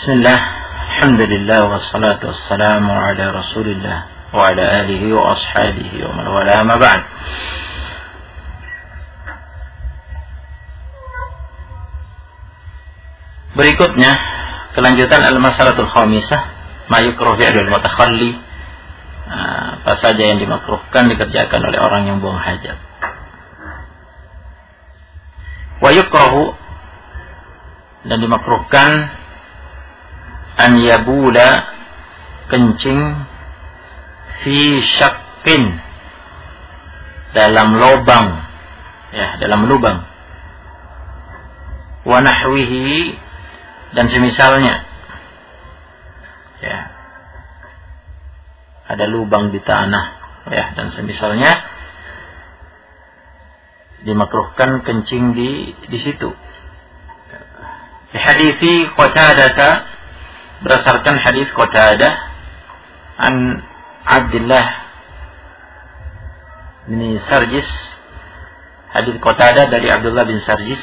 Bismillah, alhamdulillah, wassalatu wassalamu ala rasulillah wa ala alihi wa ashabihi wa man wala, ma ba'd. Berikutnya kelanjutan al-masalatul khamisah, ma yukrahu fi'lul mutakhalli, apa saja yang dimakruhkan dikerjakan oleh orang yang buang hajat. Wa yukrahu, dan dimakruhkan, an yabula, kencing, fi syaqqin, dalam lubang, ya, dalam lubang, wa nahwihi, dan semisalnya, ya, ada lubang di tanah, ya, dan semisalnya, dimakruhkan kencing di situ. Hadithi Qatadah, berdasarkan hadis Qatadah an Abdullah bin Sarjis, hadis Qatadah dari Abdullah bin Sarjis,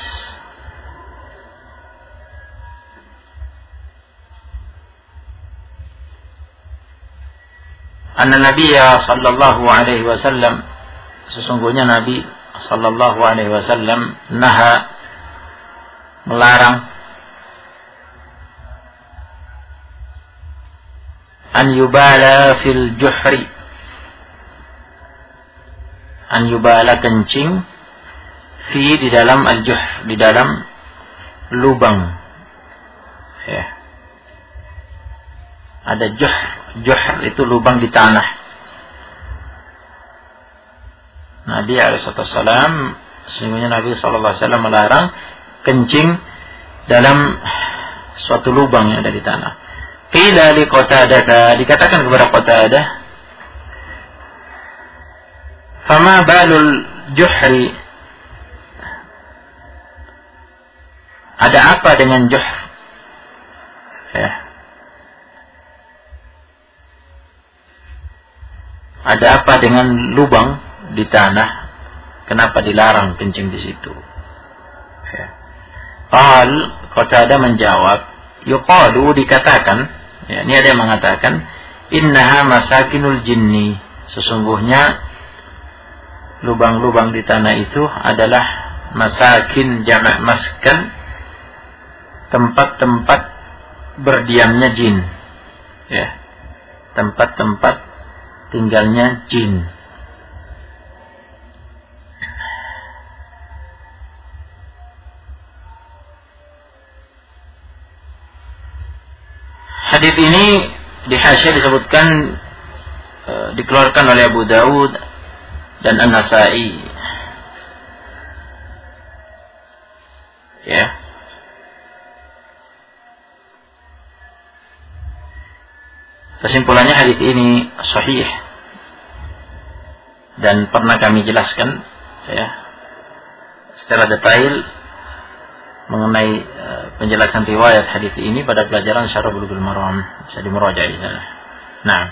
anna Nabiyya sallallahu alaihi wasallam, sesungguhnya Nabi sallallahu alaihi wasallam, naha, melarang, an yubala fil juhri, an yubala, kencing, fi, di dalam, al-juh, di dalam lubang, ya. Ada juh itu lubang di tanah. Nabi alaihissalam, sesungguhnya Nabi sallallahu alaihi wasallam melarang kencing dalam suatu lubang yang ada di tanah. Qila li Qatadah, dikatakan kepada Qatadah, fama balul juhri, ada apa dengan juh, ya, ada apa dengan lubang di tanah, kenapa dilarang kencing di situ, ya. Qatadah menjawab, yuqalu, dikatakan, ya, ini ada yang mengatakan, innaha masakinul jinni, sesungguhnya lubang-lubang di tanah itu adalah masakin, jamak maskan, tempat-tempat berdiamnya jin, ya, tempat-tempat tinggalnya jin. Hadis ini di Hasyah disebutkan, dikeluarkan oleh Abu Dawud dan An-Nasa'i, ya. Kesimpulannya hadis ini sahih dan pernah kami jelaskan, ya, secara detail mengenai penjelasan riwayat hadis ini pada pelajaran Syarah Bulughul Maram, bisa dimurajaah di sana. Nah,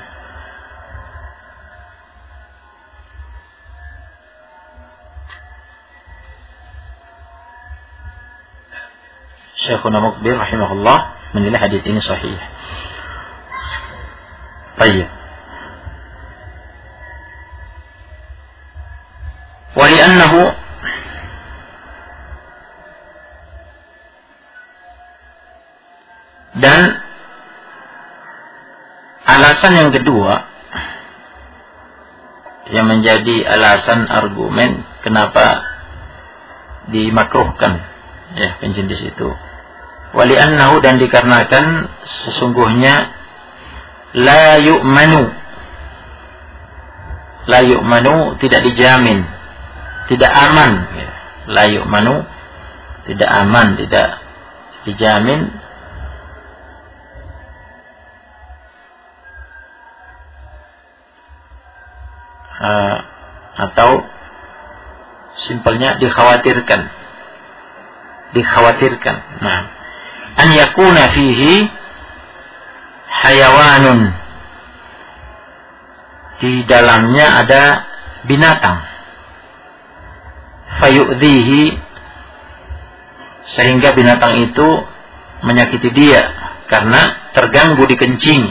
Syekhuna Muqbil rahimahullah menilai hadis ini sahih. Baik. Wa li'annahu, dan alasan yang kedua yang menjadi alasan argumen kenapa dimakruhkan, ya, kencing di situ. Wali annahu, dan dikarenakan sesungguhnya la yu'manu, tidak dijamin, tidak aman, ya. La yu'manu, tidak aman, tidak dijamin, atau simpelnya dikhawatirkan. Nah, an yakuna fihi hayawanun, di dalamnya ada binatang, fayu'dhihi, sehingga binatang itu menyakiti dia, karena terganggu dikencingi.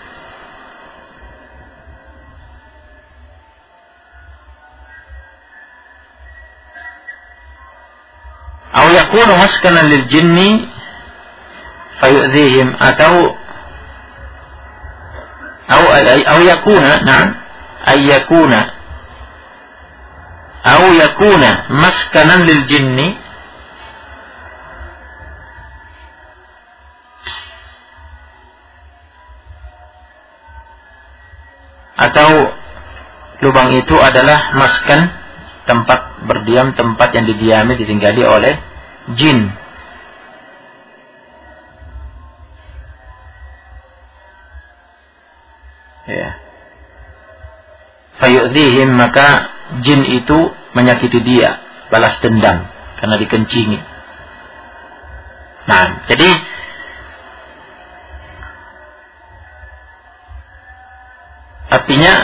Aw yakunu maskanan lil jinni fayu'dhihim, atau yakuna, na'am, ay yakuna aw yakuna maskanan lil jinni, atau lubang itu adalah maskan, tempat berdiam, tempat yang didiami, ditinggali oleh jin. Ya. Fayu'dhihim, maka jin itu menyakiti dia, balas dendam karena dikencingi. Nah, jadi artinya,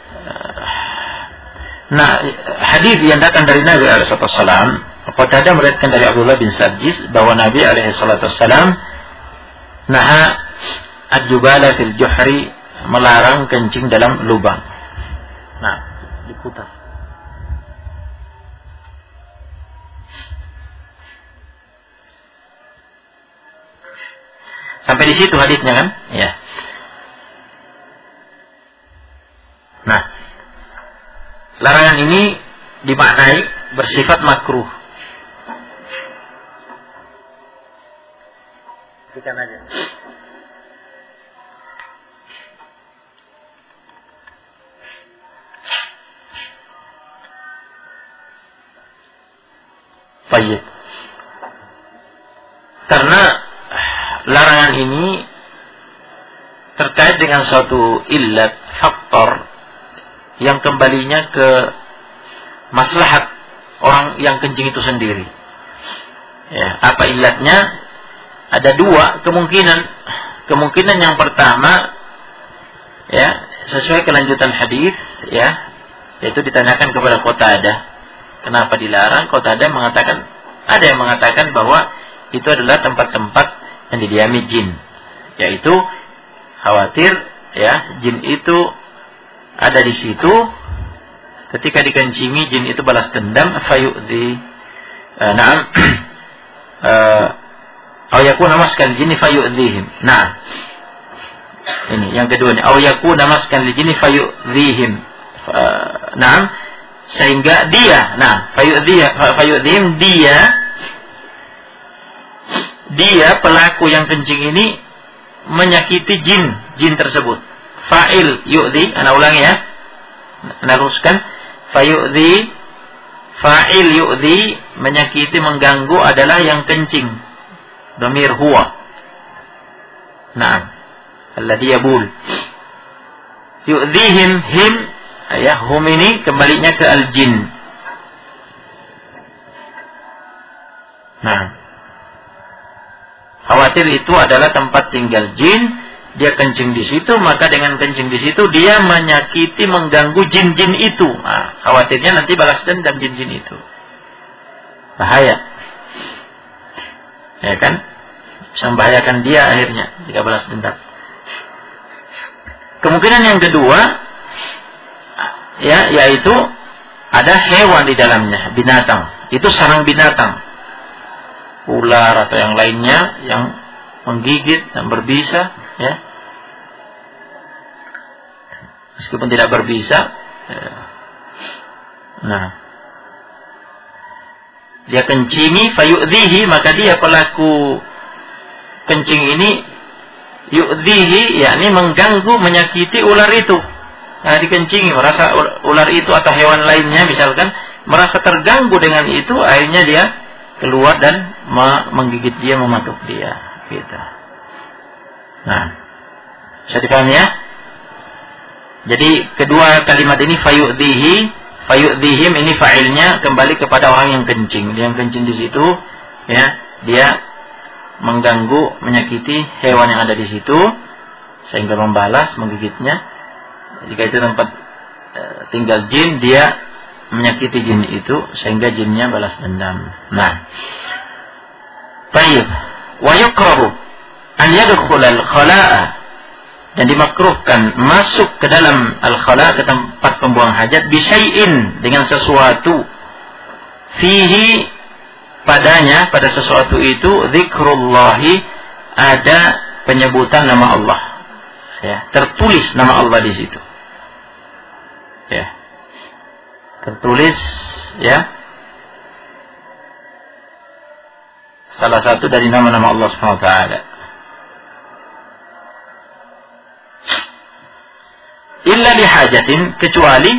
hadis yang datang dari Nabi alaihi wasallam, Qatadah meriwayatkan dari Abdullah bin Sarjis bahwa Nabi alaihi wasallam naha ad-dubala fil juhri, melarang kencing dalam lubang. Nah, diputar. Sampai di situ hadisnya kan? Ya. Nah, larangan ini dimaknai bersifat makruh. Bukan aja. Baik. Karena larangan ini terkait dengan suatu illat, faktor yang kembalinya ke maslahat orang yang kencing itu sendiri. Ya, apa illatnya? Ada dua kemungkinan. Kemungkinan yang pertama, ya, sesuai kelanjutan hadis, ya, yaitu ditanyakan kepada Qatadah, kenapa dilarang? Qatadah mengatakan, ada yang mengatakan bahwa itu adalah tempat-tempat yang didiami jin, yaitu khawatir, ya, jin itu ada di situ, ketika dikencingi jin itu balas dendam, fayu'dhi, na'am, aw yakuna maskan jinni fayu'dhihim. Nah, ini yang kedua nih, aw yakuna maskan jinni fayu'dhihim. Na'am, sehingga dia, nah, fayu'dhihim, dia pelaku yang kencing ini menyakiti jin tersebut. Fa'il yu'dhi, ana ulangi ya, naruskan, fayu'dhi, fa'il yu'dhi, menyakiti, mengganggu adalah yang kencing, dhamir huwa, na'am, alladhi yabul. Yu'dhihim, him, ya, hum ini kembalinya ke al-jin. Nah, khawatir itu adalah tempat tinggal jin, dia kencing di situ, maka dengan kencing di situ dia menyakiti, mengganggu jin-jin itu. Nah, khawatirnya nanti balas dendam jin-jin itu. Bahaya. Ya kan? Bisa membahayakan dia akhirnya jika balas dendam. Kemungkinan yang kedua, ya, yaitu ada hewan di dalamnya, binatang. Itu sarang binatang. Ular atau yang lainnya yang menggigit dan berbisa, ya. Meskipun tidak berbisa, ya. Nah, dia kencingi, fayu'dhihi, maka dia pelaku kencing ini, yu'dhihi, yakni mengganggu, menyakiti ular itu. Nah, dikencingi, merasa ular itu atau hewan lainnya misalkan merasa terganggu dengan itu, akhirnya dia keluar dan menggigit dia, mematuk dia, gitu. Nah, bisa dipahami ya? Jadi kedua kalimat ini fayu'dhihim ini fa'ilnya kembali kepada orang yang kencing. Dia yang kencing di situ, ya, dia mengganggu, menyakiti hewan yang ada di situ sehingga membalas, menggigitnya. Jika itu tempat tinggal jin, dia menyakiti jin itu sehingga jinnya balas dendam. Nah, baik. Wa yukrahu an yadkhulal khala'a, dan dimakruhkan masuk ke dalam al-khala', ke tempat pembuang hajat, bisyai'in, dengan sesuatu, fihi, padanya, pada sesuatu itu, dzikrullahi, ada penyebutan nama Allah, ya, tertulis nama Allah di situ, ya, tertulis, ya, salah satu dari nama-nama Allah Subhanahu wa taala. Illa lihajatin, kecuali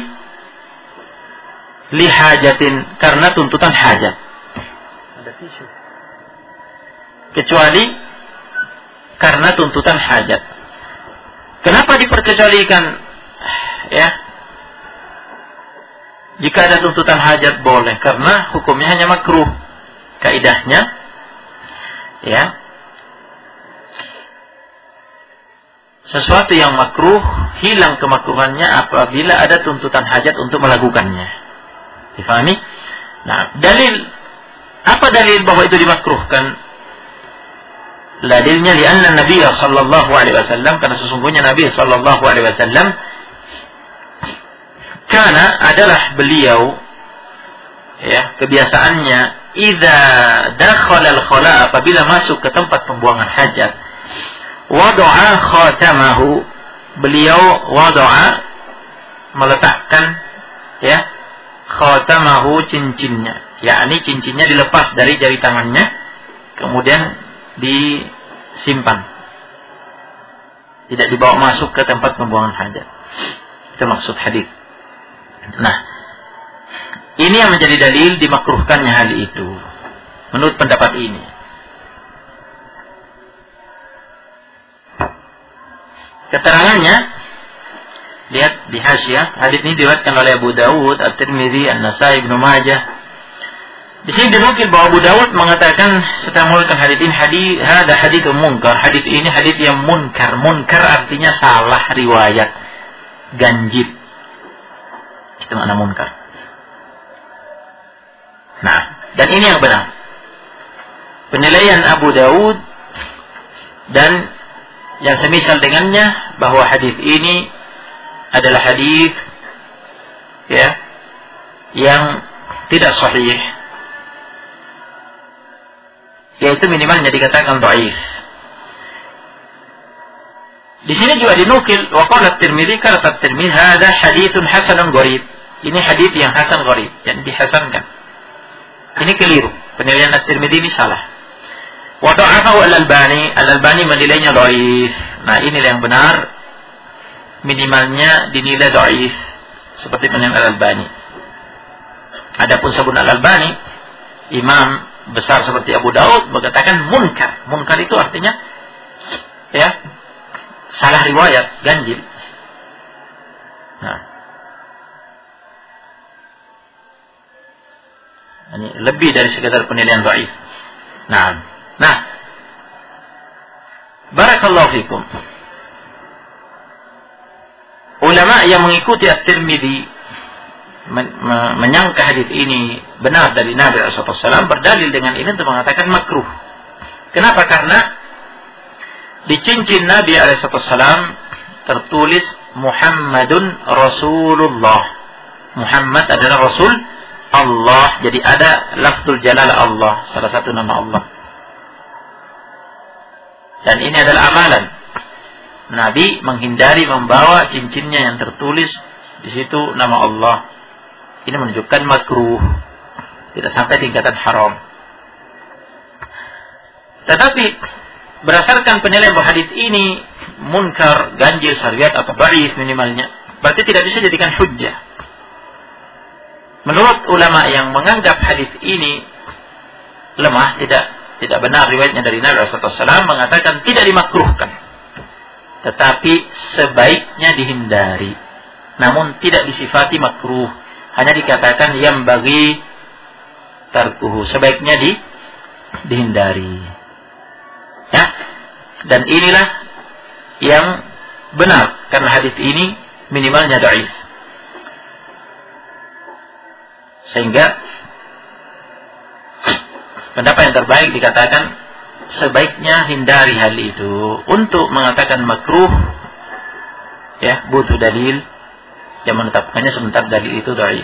lihajatin, karena tuntutan hajat. Ada tisu. Kecuali karena tuntutan hajat. Kenapa diperkecualikan? Ya, jika ada tuntutan hajat boleh, karena hukumnya hanya makruh. Kaidahnya, ya, sesuatu yang makruh hilang kemakruhannya apabila ada tuntutan hajat untuk melakukannya. Difahami? Nah, apa dalil bahwa itu dimakruhkan? Dalilnya lianna Nabi sallallahu alaihi wasallam, karena sesungguhnya Nabi sallallahu alaihi wasallam karena adalah beliau, ya, kebiasaannya idza dakhala al-khala', apabila masuk ke tempat pembuangan hajat, wada'a khatamahu, beliau wada'a, meletakkan, ya, khatamahu, cincinnya, yakni cincinnya dilepas dari jari tangannya, kemudian disimpan, tidak dibawa masuk ke tempat pembuangan hajat. Itu maksud hadis. Nah, ini yang menjadi dalil dimakruhkannya hal itu menurut pendapat ini. Keterangannya, lihat di Hasyiah, hadis ini diriwayatkan oleh Abu Dawud, At-Tirmidzi, An-Nasai, Ibnu Majah. Di sini dinukil bahwa Abu Dawud mengatakan setelah mengeluarkan hadis ini, hadis munkar. Hadis ini hadis yang munkar. Munkar artinya salah riwayat, ganjil. Itu makna munkar. Nah, dan ini yang benar. Penilaian Abu Dawud dan yang semisal dengannya bahwa hadis ini adalah hadis, ya, yang tidak sahih, yaitu minimalnya dikatakan dhaif. Di sini juga dinukil waqala At-Tirmidzi, kata At-Tirmidzi, hadza haditsun hasanun gharib. Ini hadis yang hasan gharib, yang dihasankan. Ini keliru. Penilaian At-Tirmidzi ini salah. Wa dha'afahu Al-Albani, Al-Albani menilainya dhaif. Nah, inilah yang benar, minimalnya dinilai dhaif seperti penilaian Al-Albani. Adapun sabun Al-Albani, imam besar seperti Abu Daud, mengatakan munkar. Munkar itu artinya, ya, salah riwayat, ganjil. Nah, ini lebih dari sekedar penilaian dhaif. Nah, barakallahu fikum. Ulama yang mengikuti At-Tirmidzi menyangka hadis ini benar dari Nabi SAW, berdalil dengan ini untuk mengatakan makruh. Kenapa? Karena di cincin Nabi SAW tertulis Muhammadun Rasulullah. Muhammad adalah Rasul Allah. Jadi ada lafzul jalalah Allah, salah satu nama Allah. Dan ini adalah amalan. Nabi menghindari membawa cincinnya yang tertulis di situ nama Allah. Ini menunjukkan makruh, tidak sampai tingkatan haram. Tetapi berdasarkan penilaian bahwa hadis ini munkar, ganjil, syariat atau dhaif minimalnya, berarti tidak bisa dijadikan hujjah. Menurut ulama yang menganggap hadis ini lemah, tidak benar riwayatnya dari Nabi SAW, mengatakan tidak dimakruhkan, tetapi sebaiknya dihindari. Namun tidak disifati makruh, hanya dikatakan yang bagi tarkuhu, sebaiknya dihindari. Ya, dan inilah yang benar, karena hadis ini minimalnya dhaif. Sehingga pendapat yang terbaik dikatakan sebaiknya hindari hal itu. Untuk mengatakan makruh, ya, butuh dalil yang menetapkannya, sementara dalil itu dhaif.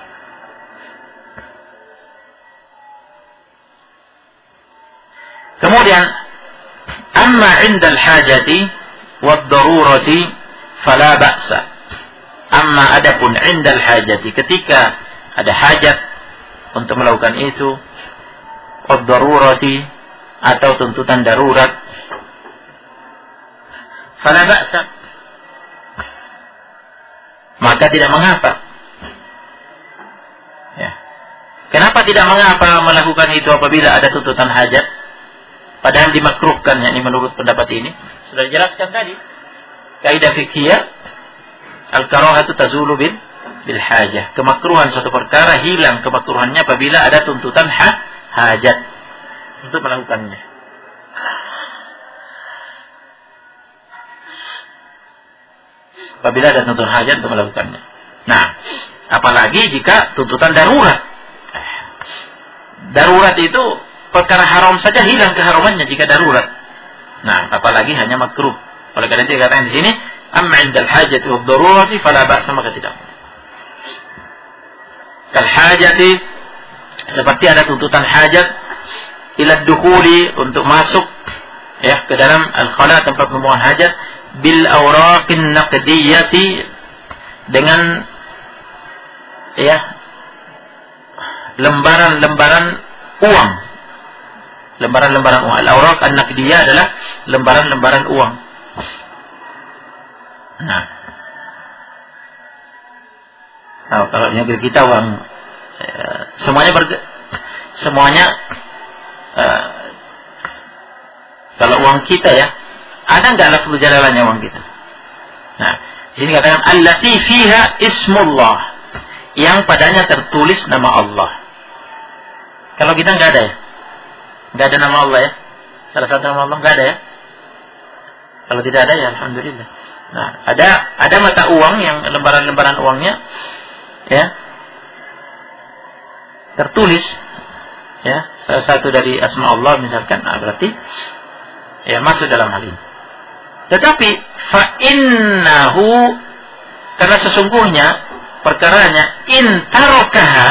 Kemudian, amma 'indal hajati wad darurati fala ba'sa. Amma adapun 'indal hajati, ketika ada hajat untuk melakukan itu, wad darurati atau tuntutan darurat, fala ba'sa, maka tidak mengapa. Ya. Kenapa tidak mengapa melakukan itu apabila ada tuntutan hajat? Padahal dimakruhkan, yakni menurut pendapat ini sudah dijelaskan tadi. Kaidah fiqhiyah, al-karahatu tazulu bil hajah. Kemakruhan suatu perkara hilang kemakruhannya apabila ada tuntutan hajat untuk melakukannya. Apabila ada tuntutan hajat untuk melakukannya. Nah, apalagi jika tuntutan darurat. Darurat itu perkara haram saja hilang keharamannya jika darurat. Nah, apalagi hanya makruh. Oleh karena itu dikatakan di sini, amma 'indal hajati wad darurati fala ba'sa, maka tidak. Kal hajati, seperti ada tuntutan hajat, ila dukhuli, untuk masuk, ya, ke dalam al-khala, tempat pembuangan hajat, bil awraqin naqdiyati, dengan, ya, lembaran-lembaran uang. Lembaran-lembaran uang. Al-awraq an-naqdiyah adalah lembaran-lembaran uang. Nah, kalau negeri kita uang, semuanya kalau uang kita, ya, ada nggak lafzul jalalannya uang kita? Nah, di sini katakan allati fiha ismullah, yang padanya tertulis nama Allah. Kalau kita nggak ada, ya, nggak ada nama Allah, ya, salah satu nama Allah nggak ada, ya. Kalau tidak ada, ya alhamdulillah. Nah, ada mata uang yang lembaran-lembaran uangnya, ya, tertulis, ya, salah satu dari asma Allah misalkan, nah, berarti, ya, masuk dalam hal ini. Tetapi fa innahu, karena sesungguhnya perkaranya, in tarokaha,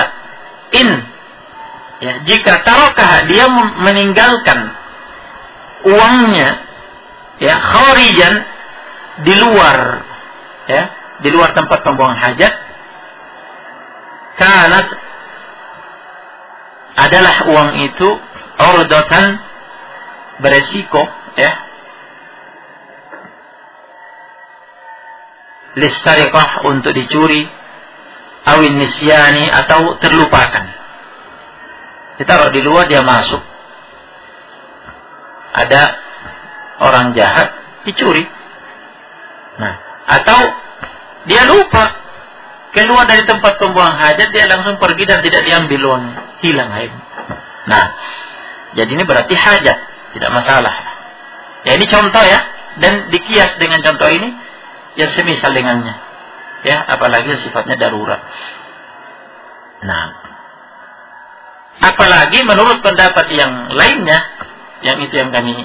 ya, jika tarokaha, dia meninggalkan uangnya, ya, kharijan, di luar, ya, di luar tempat pembuangan hajat, kanat, adalah uang itu ordatan, beresiko, ya, listariqah, untuk dicuri, awin nisyani, atau terlupakan. Ditaruh di luar, dia masuk, ada orang jahat, dicuri. Nah, atau dia lupa keluar dari tempat pembuangan hajat, dia langsung pergi dan tidak diambil uangnya, hilang akhirnya. Nah, jadi ini berarti hajat, tidak masalah. Ya, ini contoh, ya, dan dikias dengan contoh ini yang semisal dengannya, ya, apalagi sifatnya darurat. Nah, apalagi menurut pendapat yang lainnya, yang itu yang kami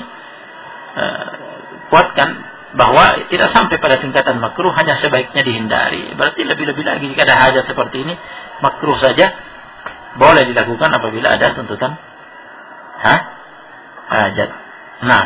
kuatkan, bahwa tidak sampai pada tingkatan makruh, hanya sebaiknya dihindari. Berarti lebih-lebih lagi jika ada hajat seperti ini, makruh saja boleh dilakukan apabila ada tuntutan hajat. Nah,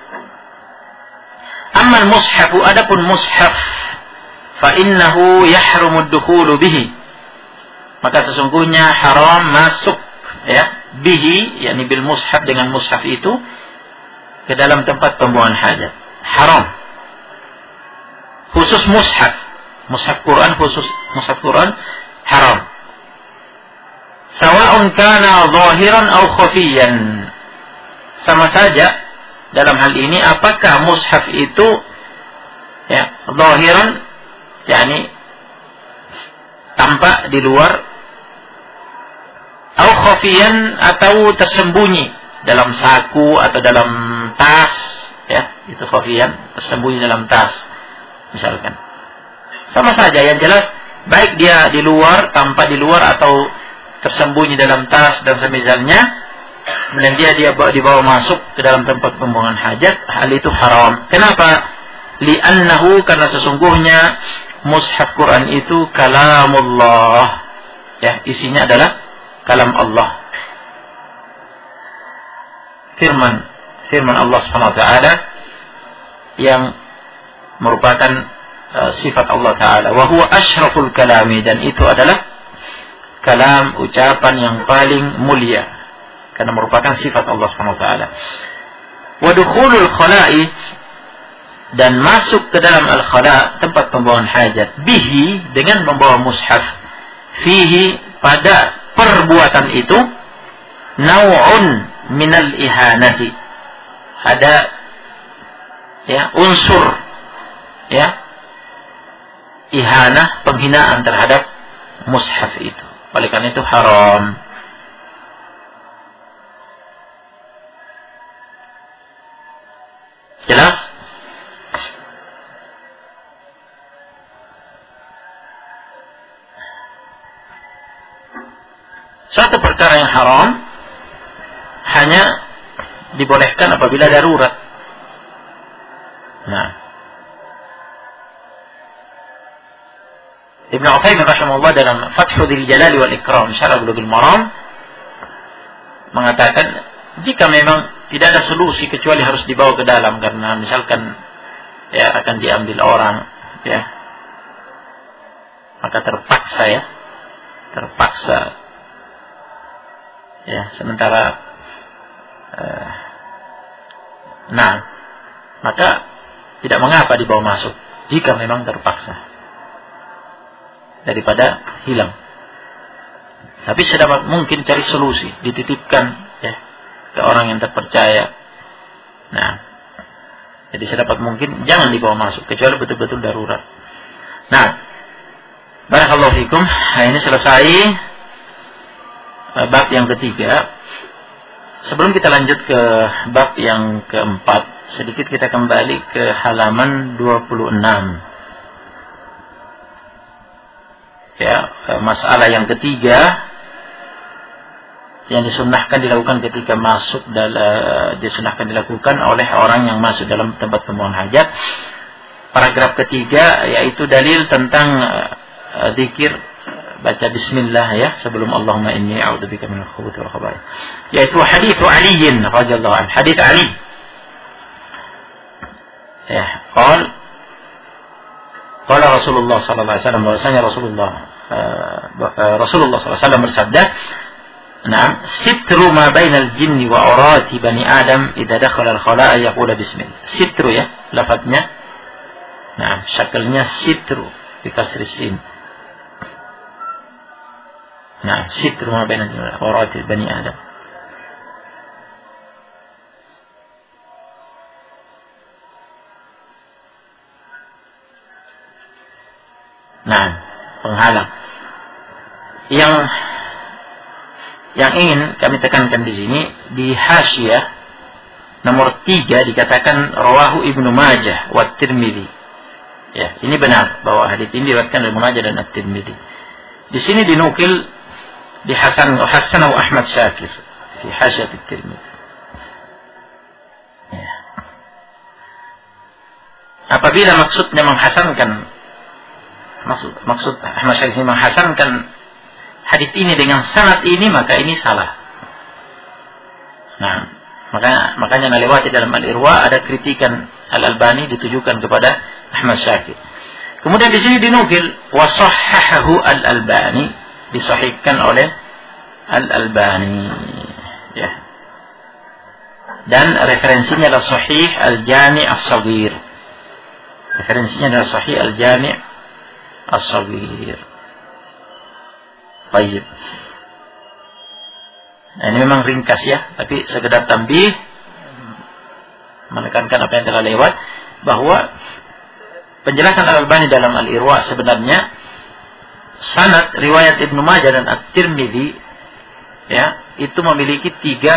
ammal mushafu, adapun mushaf, fa innahu yahrumu ad-dukhulu bihi, maka sesungguhnya haram masuk, ya, bihi, yakni bil mushaf, dengan mushaf itu, ke dalam tempat pembuangan hajat. Haram. Khusus mushaf Quran, khusus mushaf Quran, haram. Sawa'un kana zahiran aw khafiyan, sama saja dalam hal ini apakah mushaf itu, ya, zahiran, yakni tampak di luar, aw khafiyan, atau tersembunyi dalam saku atau dalam tas, ya, itu khafiyan, tersembunyi dalam tas misalkan. Sama saja, yang jelas baik dia di luar, tampak di luar, atau tersembunyi dalam tas dan semisalnya, kemudian dia dibawa masuk ke dalam tempat pembuangan hajat, hal itu haram. Kenapa? Li'annahu, karena sesungguhnya mushaf Quran itu kalamullah. Ya, isinya adalah kalam Allah. Firman Allah Subhanahu wa taala yang merupakan sifat Allah taala. Wa huwa asyraful kalami, dan itu adalah kalam, ucapan yang paling mulia karena merupakan sifat Allah Subhanahu wa taala. Wa dukhulul khala'i, dan masuk ke dalam al-khala, tempat pembuangan hajat, bihi, dengan membawa mushaf, fihi, pada perbuatan itu, naw'un minal ihanati, ada ya unsur ya ihanah, penghinaan terhadap mushaf itu. Oleh karena itu haram. Jelas? Suatu perkara yang haram hanya dibolehkan apabila darurat. Nah, Ibnu Utsaimin rahimahullah dalam Fathul Jalali wal Ikram Syarah Bulughul Maram mengatakan, jika memang tidak ada solusi kecuali harus dibawa ke dalam, karena misalkan ya akan diambil orang, ya, maka terpaksa ya, sementara maka tidak mengapa dibawa masuk jika memang terpaksa, daripada hilang. Tapi sedapat mungkin cari solusi, dititipkan ya ke orang yang terpercaya. Nah, jadi sedapat mungkin jangan dibawa masuk kecuali betul-betul darurat. Nah, barakallahu fikum. Ini selesai bab yang ketiga. Sebelum kita lanjut ke bab yang keempat, sedikit kita kembali ke halaman 26. Ya, masalah yang ketiga yang disunnahkan dilakukan ketika masuk disunahkan dilakukan oleh orang yang masuk dalam tempat pembuangan hajat. Paragraf ketiga yaitu dalil tentang zikir baca bismillah ya sebelum Allahumma inni a'udzubika minal khubuthi wal khaba'ith. Yaitu hadits Ali radhiyallahu anhu. Hadits Ali. Ya, qala Rasulullah sallallahu alaihi wasallam, bahwasanya Rasulullah sallallahu alaihi wasallam bersabda, "Na'am, sitru ma bainal jinni wa aurati bani Adam idza dakhala al-khala'a yaqulu bismillah." Sitru ya, lafadznya. Nah, syakalnya sitru bi kasri sin. Nah, sitru ma bainal jinni wa aurati bani Adam. Nah, penghalang. Yang ingin kami tekankan di sini, di Hasyiyah nomor 3 dikatakan rawahu Ibnu Majah wa Tirmidzi. Ya, ini benar bahwa hadits ini diriwayatkan oleh Ibnu Majah dan At-Tirmidzi. Di sini dinukil di Hasanahu Ahmad Syakir di Hasyiyah At-Tirmidzi. Ya. Apabila maksudnya menghasankan, maksud Ahmad Syakir menghasankan hadits ini dengan sanad ini, maka ini salah. Nah, makanya nalewati dalam Al-Irwa ada kritikan Al-Albani ditujukan kepada Ahmad Syakir. Kemudian di sini dinukil wa sahhahahu Al-Albani, disahihkan oleh Al-Albani. Ya. Dan referensinya adalah Sahih Al-Jami' As-Shaghir. Referensinya adalah Sahih Al-Jami' As-Shaghir. Baik. Nah, ini memang ringkas ya, tapi sekedar tambih menekankan apa yang telah lewat, bahwa penjelasan Al-Albani dalam Al-Irwa sebenarnya sanad riwayat Ibnu Majah dan At-Tirmidzi ya, itu memiliki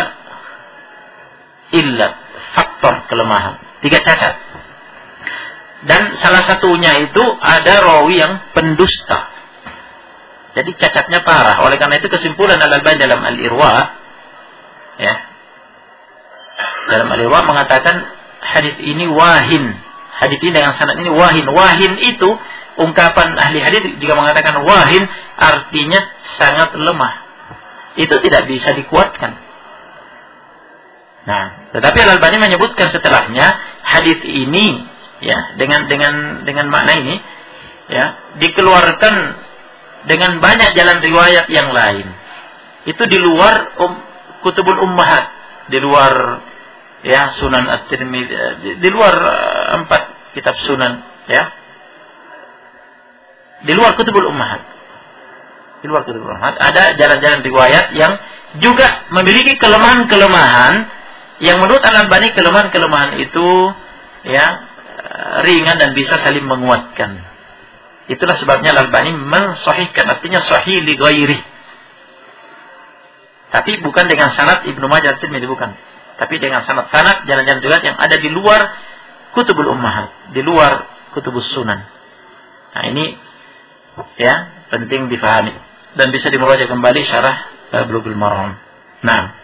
3 illat, faktor kelemahan, 3 cacat. Dan salah satunya itu ada rawi yang pendusta. Jadi cacatnya parah. Oleh karena itu kesimpulan Al-Albani dalam Al-Irwa Ya. Dalam al-Irwa mengatakan hadis ini wahin. Hadis ini dengan sanad ini wahin. Wahin itu ungkapan ahli hadis jika mengatakan wahin artinya sangat lemah. Itu tidak bisa dikuatkan. Nah, tetapi Al-Albani menyebutkan setelahnya hadis ini ya dengan makna ini ya dikeluarkan dengan banyak jalan riwayat yang lain. Itu di luar kutubul ummahat, di luar ya Sunan At-Tirmidzi, di luar 4 kitab Sunan ya. Di luar kutubul ummahat. Di luar kutubul ummahat ada jalan-jalan riwayat yang juga memiliki kelemahan-kelemahan yang menurut Al-Albani kelemahan-kelemahan itu ya ringan dan bisa saling menguatkan. Itulah sebabnya Al-Albani mensahihkan, artinya sahih li ghairi. Tapi bukan dengan sanad Ibnu Majah At-Tirmidzi, bukan. Tapi dengan sanad jalan-jalan riwayat yang ada di luar kutubul ummahat, di luar kutubus sunan. Nah, ini ya penting difahami dan bisa dimurajaah kembali syarah Bulughul Maram. Nah,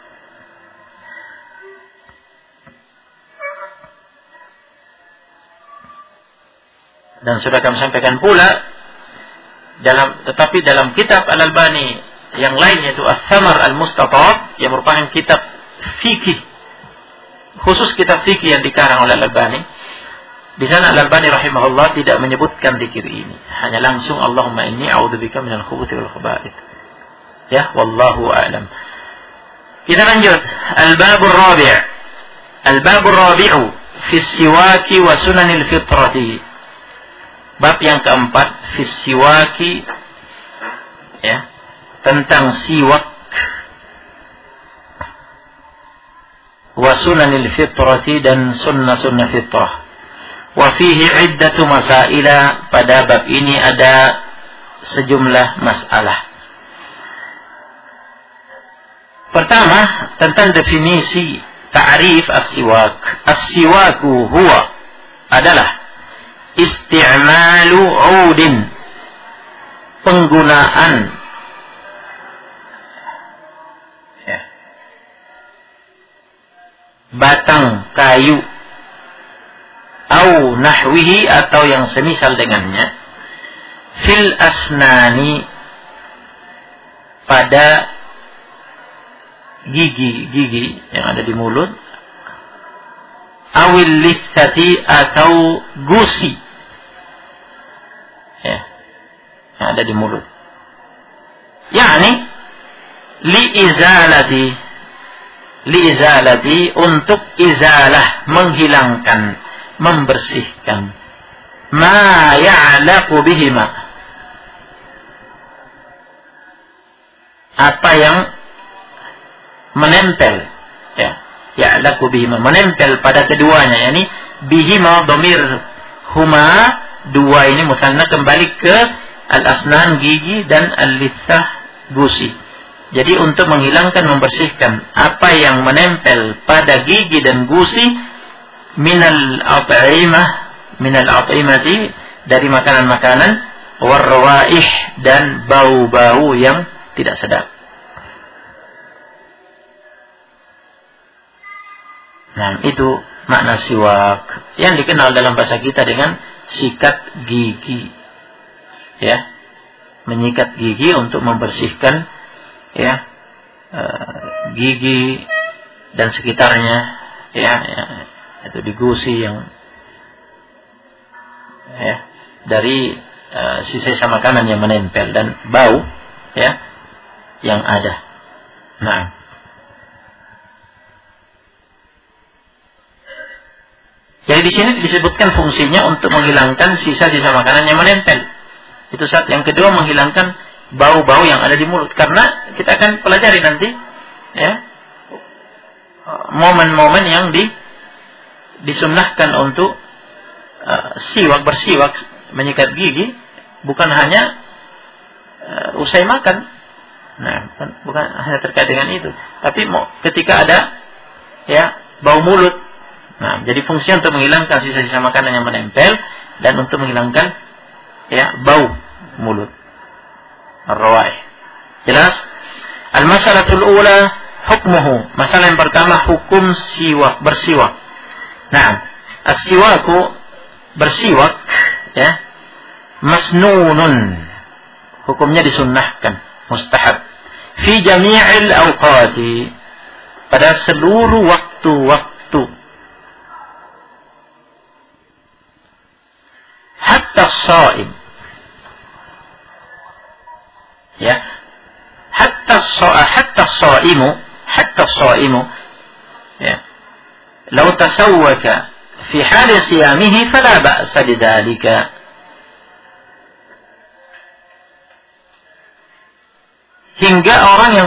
dan sudah kami sampaikan pula tetapi dalam kitab Al-Albani yang lain yaitu Ats-Tsamar Al-Mustatab yang merupakan kitab fikih, khusus kitab fikih yang dikarang oleh Al-Albani. Di sana Al-Albani rahimahullah tidak menyebutkan zikir ini, hanya langsung Allahumma inni a'udzubika minal khubuthi wal khaba'ith. Ya, wallahu a'lam. Kita lanjut. Al-babur rabi'. Al-babur rabi'u fi siwaki wa sunanil fitrati. Bab yang keempat, fi siwaki ya, tentang siwak wa sunanil fitrati dan sunnah-sunnah fitrah. Wa fihi iddatu masaila, pada bab ini ada sejumlah masalah. Pertama, tentang definisi ta'rif as-siwak. As-siwaku huwa adalah isti'malu 'udin, penggunaan ya, batang kayu au nahwihi atau yang semisal dengannya fil asnani, pada gigi-gigi yang ada di mulut, awil lithati atau gusi ya, yang ada di mulut. Yani liizalati untuk izalah, menghilangkan, membersihkan ma ya'laqu bihima, apa yang menempel ya, ya'laqu bihima, menempel pada keduanya, yakni bihima dhamir huma, dua ini musanna kembali ke al-asnan gigi dan al-lithah gusi. Jadi untuk menghilangkan, membersihkan apa yang menempel pada gigi dan gusi minal at'imati, dari makanan-makanan, warwaih, dan bau-bau yang tidak sedap. Nah, itu makna siwak yang dikenal dalam bahasa kita dengan sikat gigi. Ya, menyikat gigi untuk membersihkan ya gigi dan sekitarnya ya, itu digusi yang ya dari sisa-sisa makanan yang menempel dan bau ya yang ada. Nah, jadi di sini disebutkan fungsinya untuk menghilangkan sisa-sisa makanan yang menempel. Itu saat yang kedua, menghilangkan bau-bau yang ada di mulut. Karena kita akan pelajari nanti ya momen-momen yang disunnahkan untuk bersiwak, menyikat gigi, bukan hanya usai makan. Nah, bukan hanya terkait dengan itu, tapi ketika ada ya bau mulut. Nah, jadi fungsinya untuk menghilangkan sisa-sisa makanan yang menempel dan untuk menghilangkan ya bau mulut. Ar-rawaih. Jelas? Al-mas'alatul ula hukmuhu. Masalah yang pertama, hukum siwak, bersiwak. Nah, as-siwaku, bersiwak, ya, masnunun, hukumnya disunnahkan, mustahab. Fi jami'il awqati, pada seluruh waktu-waktu. Hatta shaim, ya, hatta shaimu, ya, law tasawwaka fi hali siyamihi fala ba'sa bidzalika. Hingga orang yang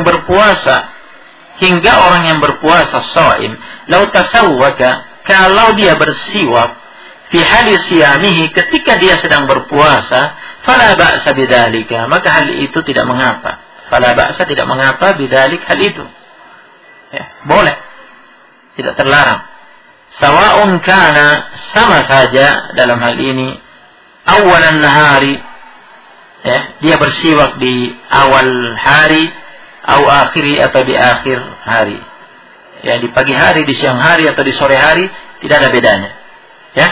berpuasa shaim, law tasawwaka, kalau dia bersiwak fi hali siyamihi, ketika dia sedang berpuasa, fala ba'sa bidzalika, maka hal itu tidak mengapa. Fala ba'sa, tidak mengapa, bidzalik, hal itu, ya, boleh, tidak terlarang. Sawa'un kana, sama saja dalam hal ini, awalan nahari, ya, dia bersiwak di awal hari, atau akhiri, atau di akhir hari, ya, di pagi hari, di siang hari, atau di sore hari, tidak ada bedanya, ya,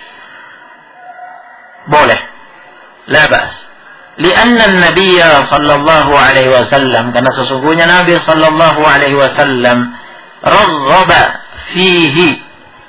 boleh, la ba's. Lianna Nabiya sallallahu alaihi wasallam, karena sesungguhnya Nabi sallallahu alaihi wasallam raghaba fihi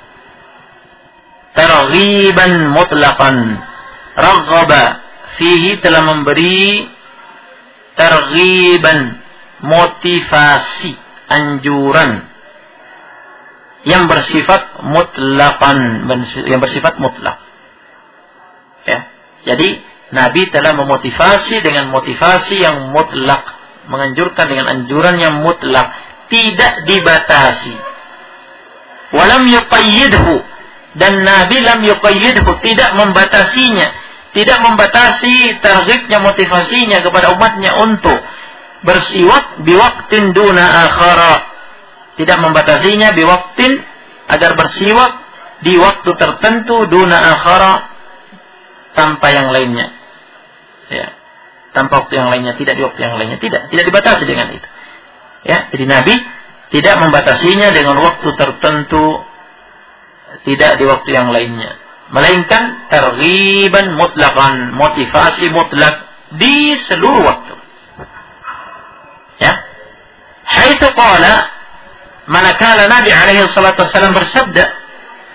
targhiban mutlaqan. Raghaba fihi, telah memberi targhiban, motivasi, anjuran yang bersifat mutlaqan, yang bersifat mutlak, ya. Jadi Nabi telah memotivasi dengan motivasi yang mutlak, menganjurkan dengan anjuran yang mutlak, tidak dibatasi. Walam yuqayyidhu, dan Nabi lam yuqayyidhu, tidak membatasinya, tidak membatasi targhibnya, motivasinya kepada umatnya untuk bersiwak biwaktin duna akhara, tidak membatasinya biwaktin, agar bersiwak di waktu tertentu, duna akhara, tanpa yang lainnya, ya, tanpa waktu yang lainnya, tidak di waktu yang lainnya, tidak dibatasi dengan itu, ya. Jadi Nabi tidak membatasinya dengan waktu tertentu, tidak di waktu yang lainnya, melainkan targhiban mutlaqan, motivasi mutlak di seluruh waktu, ya. Haitsu qala, manakala Nabi alaihi salatu wasallam bersabda,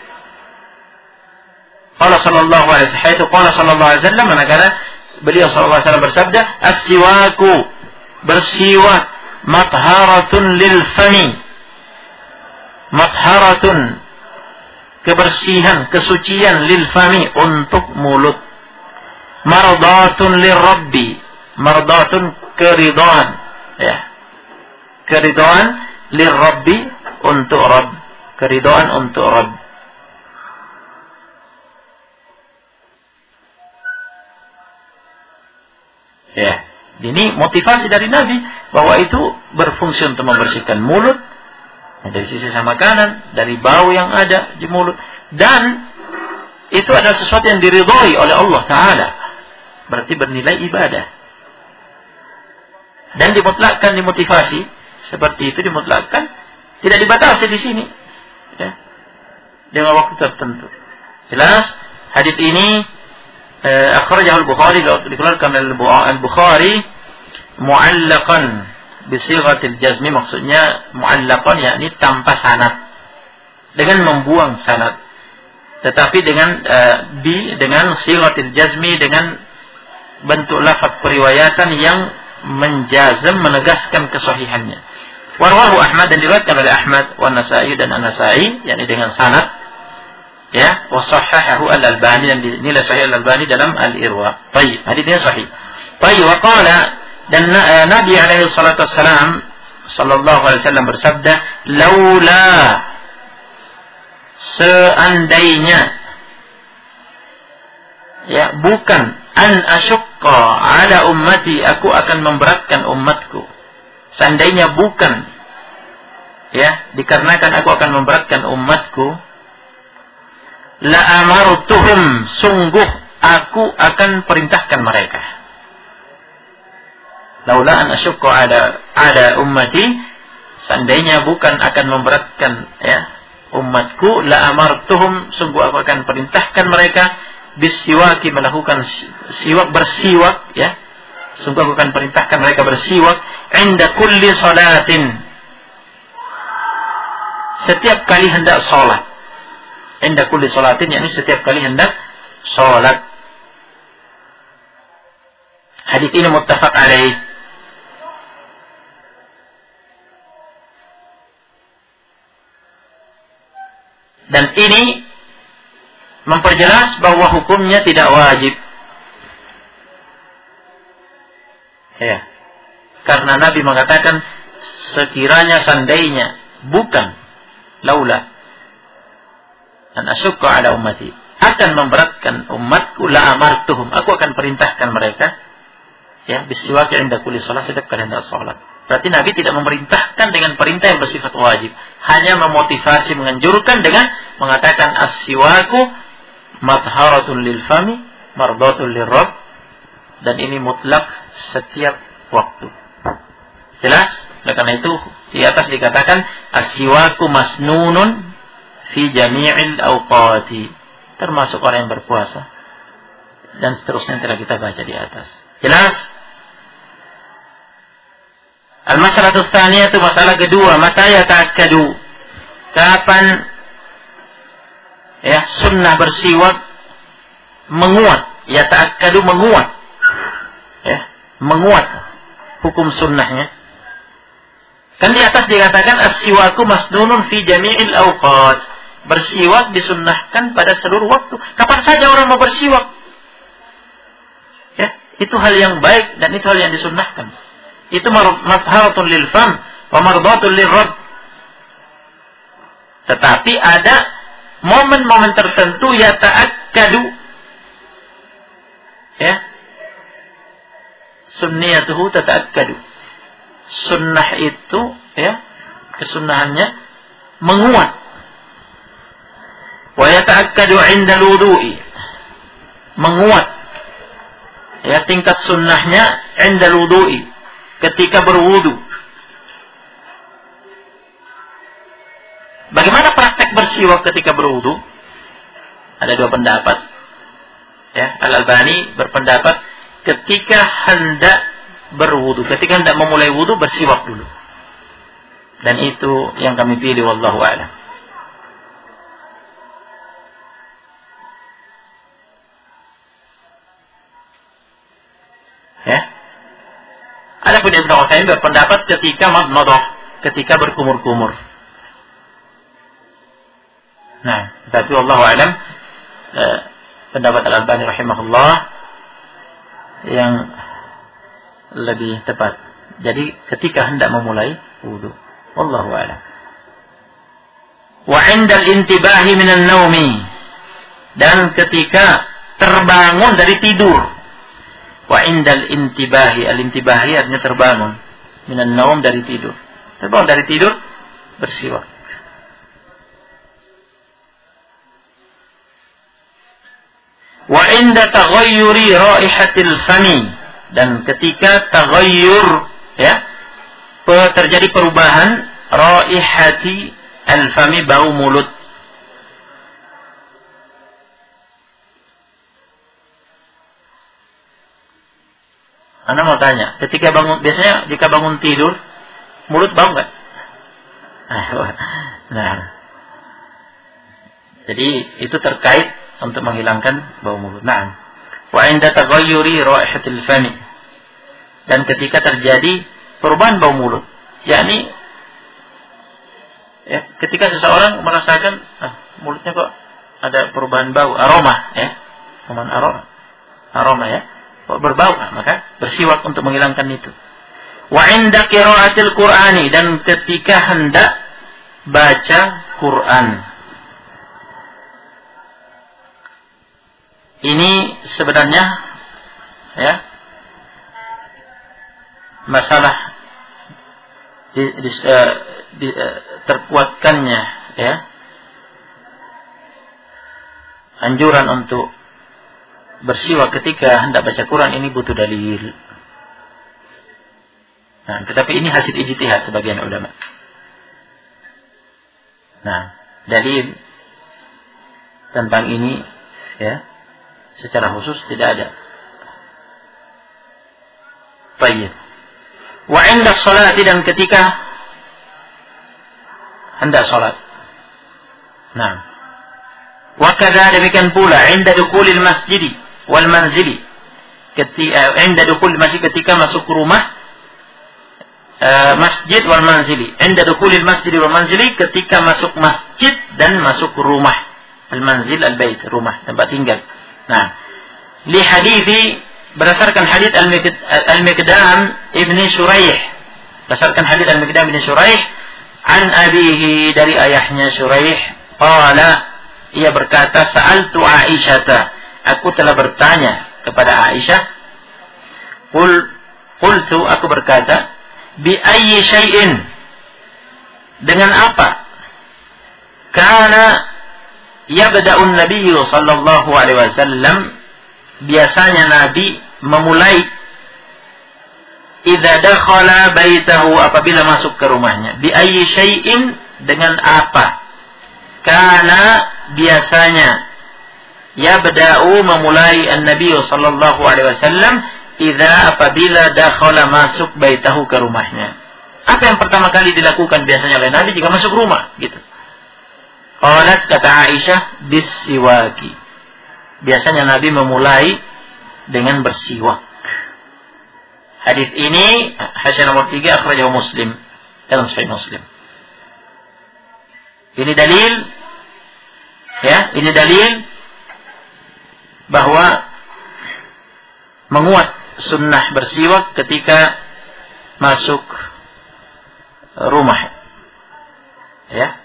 qala sallallahu alaihi wasallam, haitsu qala sallallahu alaihi wasallam, manakala beliau sallallahu alaihi wasallam bersabda, as-siwaku, bersiwak, matharatun lil fami, matharatun, kebersihan, kesucian, lil fami, untuk mulut, mardatun lirabbi, mardatun, keridhaan, ya, keridhaan, lirabbi, untuk Rabb, keridhaan untuk Rabb. Ya, ini motivasi dari Nabi bahwa itu berfungsi untuk membersihkan mulut dari sisi makanan, dari bau yang ada di mulut, dan itu adalah sesuatu yang diridhai oleh Allah Ta'ala, berarti bernilai ibadah, dan dimutlakkan, dimotivasi seperti itu, dimutlakkan, tidak dibatasi di sini, ya, dengan waktu tertentu. Jelas hadits ini akhrajahu al-Bukhari, dikeluarkan oleh al-Bukhari mu'allaqan bi sighatil jazmi, maksudnya mu'allaqan yakni tanpa sanad, dengan membuang sanad, tetapi dengan sighatil jazmi, dengan bentuk lafaz periwayatan yang menjazm, menegaskan kesahihannya. Wa rawahu Ahmad, dan diriwayatkan oleh Ahmad, wa Nasa'i, dan An-Nasa'i, yakni dengan sanad, ya, wa sahahahu al-Albani, dan dinilai sahih al-Albani dalam al-Irwa. Baik, hadisnya sahih. Baik, wa qala, dan Nabi alaihi salatu wassalam sallallahu alaihi wasallam bersabda, laula, seandainya, ya, bukan, an asyqa ala ummati, aku akan memberatkan umatku, seandainya bukan, ya, dikarenakan aku akan memberatkan umatku, la amartuhum, sungguh aku akan perintahkan mereka. Laula an asyqa ada ummati, seandainya bukan akan memberatkan umatku, la amartuhum, sungguh aku akan perintahkan mereka bisiwaki, melakukan bersiwak, sungguh aku akan perintahkan mereka bersiwak inda kulli salatin, setiap kali hendak sholat. Inda kulli salatin, yakni setiap kali hendak sholat. Hadis ini muttafaq alaih. Dan ini memperjelas bahwa hukumnya tidak wajib. Karena Nabi mengatakan, sekiranya seandainya bukan laula an asyukka ala ummati, akan memberatkan umatku, la amartuhum, aku akan perintahkan mereka bisiwak inda kulli shalah, setiap kali hendak salat. Berarti Nabi tidak memerintahkan dengan perintah yang bersifat wajib, hanya memotivasi, menganjurkan dengan mengatakan as-siwaku madharatun lil fami mardatun lirrabb, dan ini mutlak setiap waktu. Jelas? Oleh karena itu di atas dikatakan as-siwaku masnunun fi jami'il awqati, termasuk orang yang berpuasa, dan seterusnya telah kita baca di atas. Jelas? Al-masalatu tsaniyah, itu masalah kedua, mata yata'akkadu, kapan sunnah bersiwak menguat, yata'akkadu menguat, menguat hukum sunnahnya. Kan di atas dikatakan as-siwaku masnunun fi jami'il awqat, bersiwak disunnahkan pada seluruh waktu. Kapan saja orang mau bersiwak, itu hal yang baik dan itu hal yang disunnahkan. Itu madharatun lil fam wa mardatun lirrabb. Tetapi ada momen-momen tertentu yata'akkadu, sunniyatuhu tata'akkadu, sunnah itu kesunnahannya menguat. Wa yata'akkadu 'inda al-wudu'i, menguat tingkat sunnahnya 'inda al-wudu'i, ketika berwudu. Bagaimana praktek bersiwak ketika berwudu? Ada dua pendapat. Al-Albani berpendapat ketika hendak berwudu, ketika hendak memulai wudu, bersiwak dulu. Dan itu yang kami pilih, wallahu a'lam. Adapun Ibnu Utsaimin berpendapat ketika madmadah, ketika berkumur-kumur. Nah, tapi wallahu a'lam, pendapat Al-Albani rahimahullah yang lebih tepat. Jadi ketika hendak memulai wudu, wallahu a'lam. Wa 'indal intibahi minan naumi, dan ketika terbangun dari tidur. Wa indal intibahi, al-intibahi artinya terbangun, minan naum dari tidur. Terbangun dari tidur, bersiwak. Wa inda taghayyuri raihatil fami, dan ketika taghayyur terjadi perubahan raihati al-fami, bau mulut. Anda mau tanya, ketika bangun, biasanya jika bangun tidur, mulut bau nggak? Nah, jadi itu terkait untuk menghilangkan bau mulut. Nah, wa inda taghayyuri raihatil fami, dan ketika terjadi perubahan bau mulut, yakni ketika seseorang merasakan mulutnya kok ada perubahan bau, aroma, aroma kok berbau, maka bersiwak untuk menghilangkan itu. Wa inda qiraatil Qur'ani, dan ketika hendak baca Quran. Ini sebenarnya masalah terkuatkannya anjuran untuk bersiwak ketika hendak baca Quran, ini butuh dalil. Nah, tetapi ini hasil ijtihad sebagian ulama. Nah, dalil tentang ini ya secara khusus tidak ada. Baik. Wa 'inda sholati, dan ketika hendak salat. Nah. Wa kadza, demikian pula 'inda dukhulil masjidi wal manzili. Ketika 'inda dukhulil masjid, ketika masuk rumah, masjid wal manzili. 'Inda dukhulil masjidi wal manzili, ketika masuk masjid dan masuk rumah. Al-manzil al-bait, rumah, tempat tinggal. Nah, li hadithi, berdasarkan hadits Al-Miqdam ibni Shuraih. Berdasarkan hadits Al-Miqdam ibni Shuraih an abihi, dari ayahnya Shuraih, qala, ia berkata, sa'altu Aisyata, aku telah bertanya kepada Aisyah, qultu, aku berkata, bi ayyi syai'in, dengan apa? Kana yabda'un nabiyyu sallallahu alaihi wasallam, biasanya Nabi memulai idza dakhala baitahu, apabila masuk ke rumahnya. Bi ayyi syai'in, dengan apa? Karena biasanya yabda'u, memulai an-nabiy sallallahu alaihi wasallam idza, apabila dakhala, masuk baitahu, ke rumahnya. Apa yang pertama kali dilakukan biasanya oleh Nabi jika masuk rumah gitu? Qalat, kata Aisyah, bis-siwaki. Biasanya Nabi memulai dengan bersiwak. Hadis ini hadis nomor 3, akhrajahu Muslim, dalam Sahih Muslim. Ini dalil, ya, ini dalil bahwa menguat sunnah bersiwak ketika masuk rumah. Ya.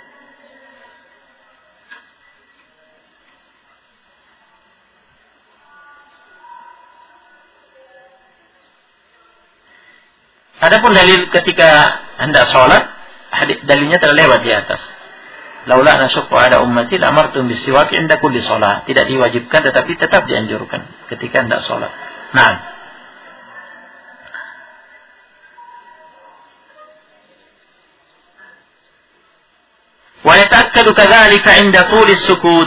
Adapun dalil ketika hendak sholat, dalilnya telah lewat di atas. Laula nasyaqqa ala ummati la'amartum bis-siwak 'inda kulli shalah. Tidak diwajibkan, tetapi tetap dianjurkan ketika hendak sholat. Nah, wa yata'akkadu kadzalika 'inda tuli sukut.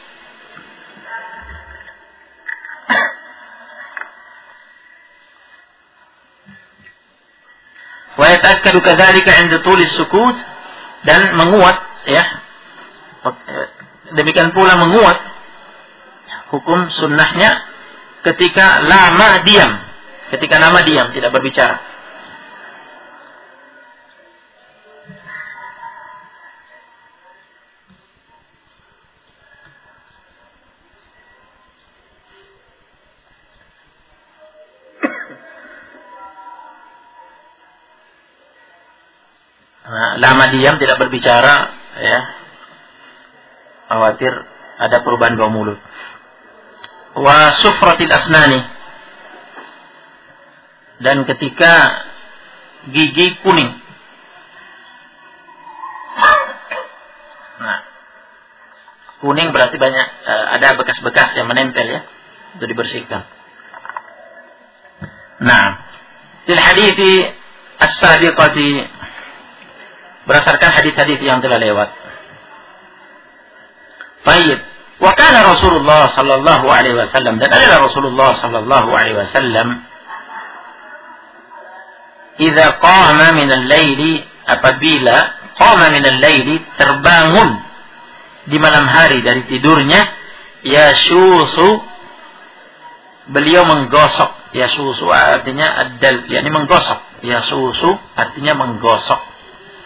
Wa yata'akkadu kadzalika 'inda tuli sukut, dan menguat, ya, demikian pula menguat hukum sunnahnya ketika lama diam, tidak berbicara. Lama diam, tidak berbicara, ya, khawatir ada perubahan bau mulut. Wa sufratil asnani, dan ketika gigi kuning. Nah, kuning berarti banyak ada bekas-bekas yang menempel, ya, itu dibersihkan. Nah, fil hadithi as-sabiqati, berdasarkan hadis-hadis yang telah lewat. Baik. Wa kana Rasulullah sallallahu alaihi wasallam, dan adalah Rasulullah sallallahu alaihi wasallam, idza qama min al-laili, apabila qama min al-laili, terbangun di malam hari dari tidurnya, yashusu, beliau menggosok. Yashusu artinya adal, yakni menggosok. Yashusu artinya menggosok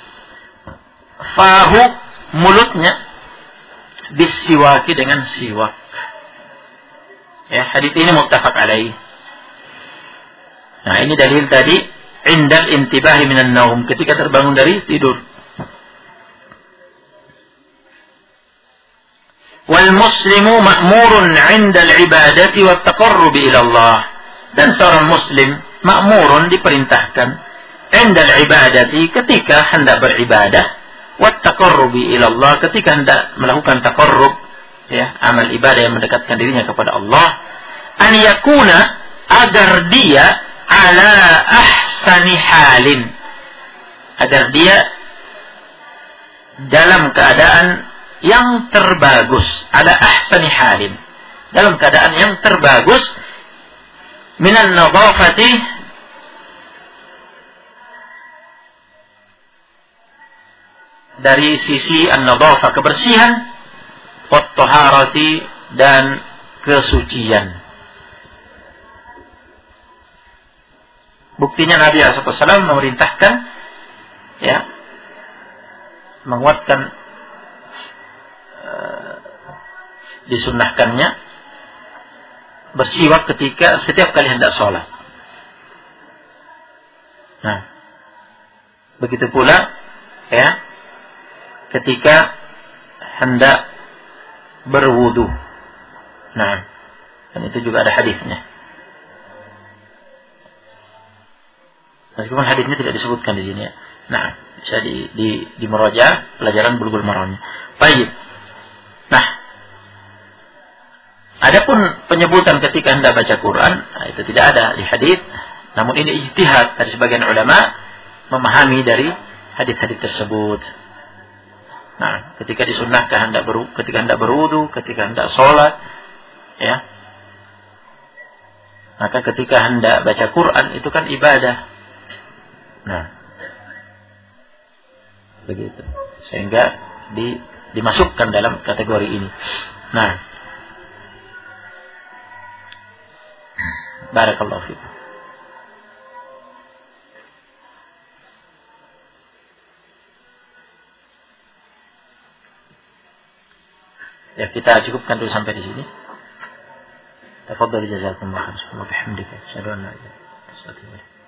fahu, mulutnya, bisiwaki, dengan siwak. Ya, hadits ini muttafaq alaih. Nah, ini dalil tadi, indal intibahi minan naum, ketika terbangun dari tidur. Wal muslimu ma'murun 'indal ibadati wat taqarrubi ila Allah. Dan seorang muslim ma'murun, diperintahkan, 'indal ibadati, ketika hendak beribadah, wat taqarrubi ila Allah, ketika hendak melakukan taqarrub, ya, amal ibadah yang mendekatkan dirinya kepada Allah, an yakuna, agar dia ala ahsani halin, agar dia dalam keadaan yang terbagus, ala ahsani halin, dalam keadaan yang terbagus, minan nadhafati, dari sisi an-nadhafah, kebersihan, wat taharati, dan kesucian. Buktinya Nabi SAW memerintahkan, ya, menguatkan disunnahkannya bersiwak ketika setiap kali hendak sholat. Nah, begitu pula, ya, ketika hendak berwudu. Nah, dan itu juga ada hadisnya. Meskipun hadisnya tidak disebutkan di sini, ya. Nah, bisa di muraja pelajaran Bulughul Maram. Baik. Nah, adapun penyebutan ketika hendak baca Quran, nah, itu tidak ada di hadis. Namun ini ijtihad dari sebagian ulama memahami dari hadis-hadis tersebut. Nah, ketika disunnahkan ketika hendak berwudu, ketika hendak sholat, ya, maka ketika hendak baca Quran itu kan ibadah. Nah, begitu. Sehingga dimasukkan dalam kategori ini. Nah, barakallahu fiikum. Ya, kita cukupkan dulu sampai di sini. Tafadhal jazakumullah khairan wa bihamdika asyhadu an la ilaha illa anta astaghfiruka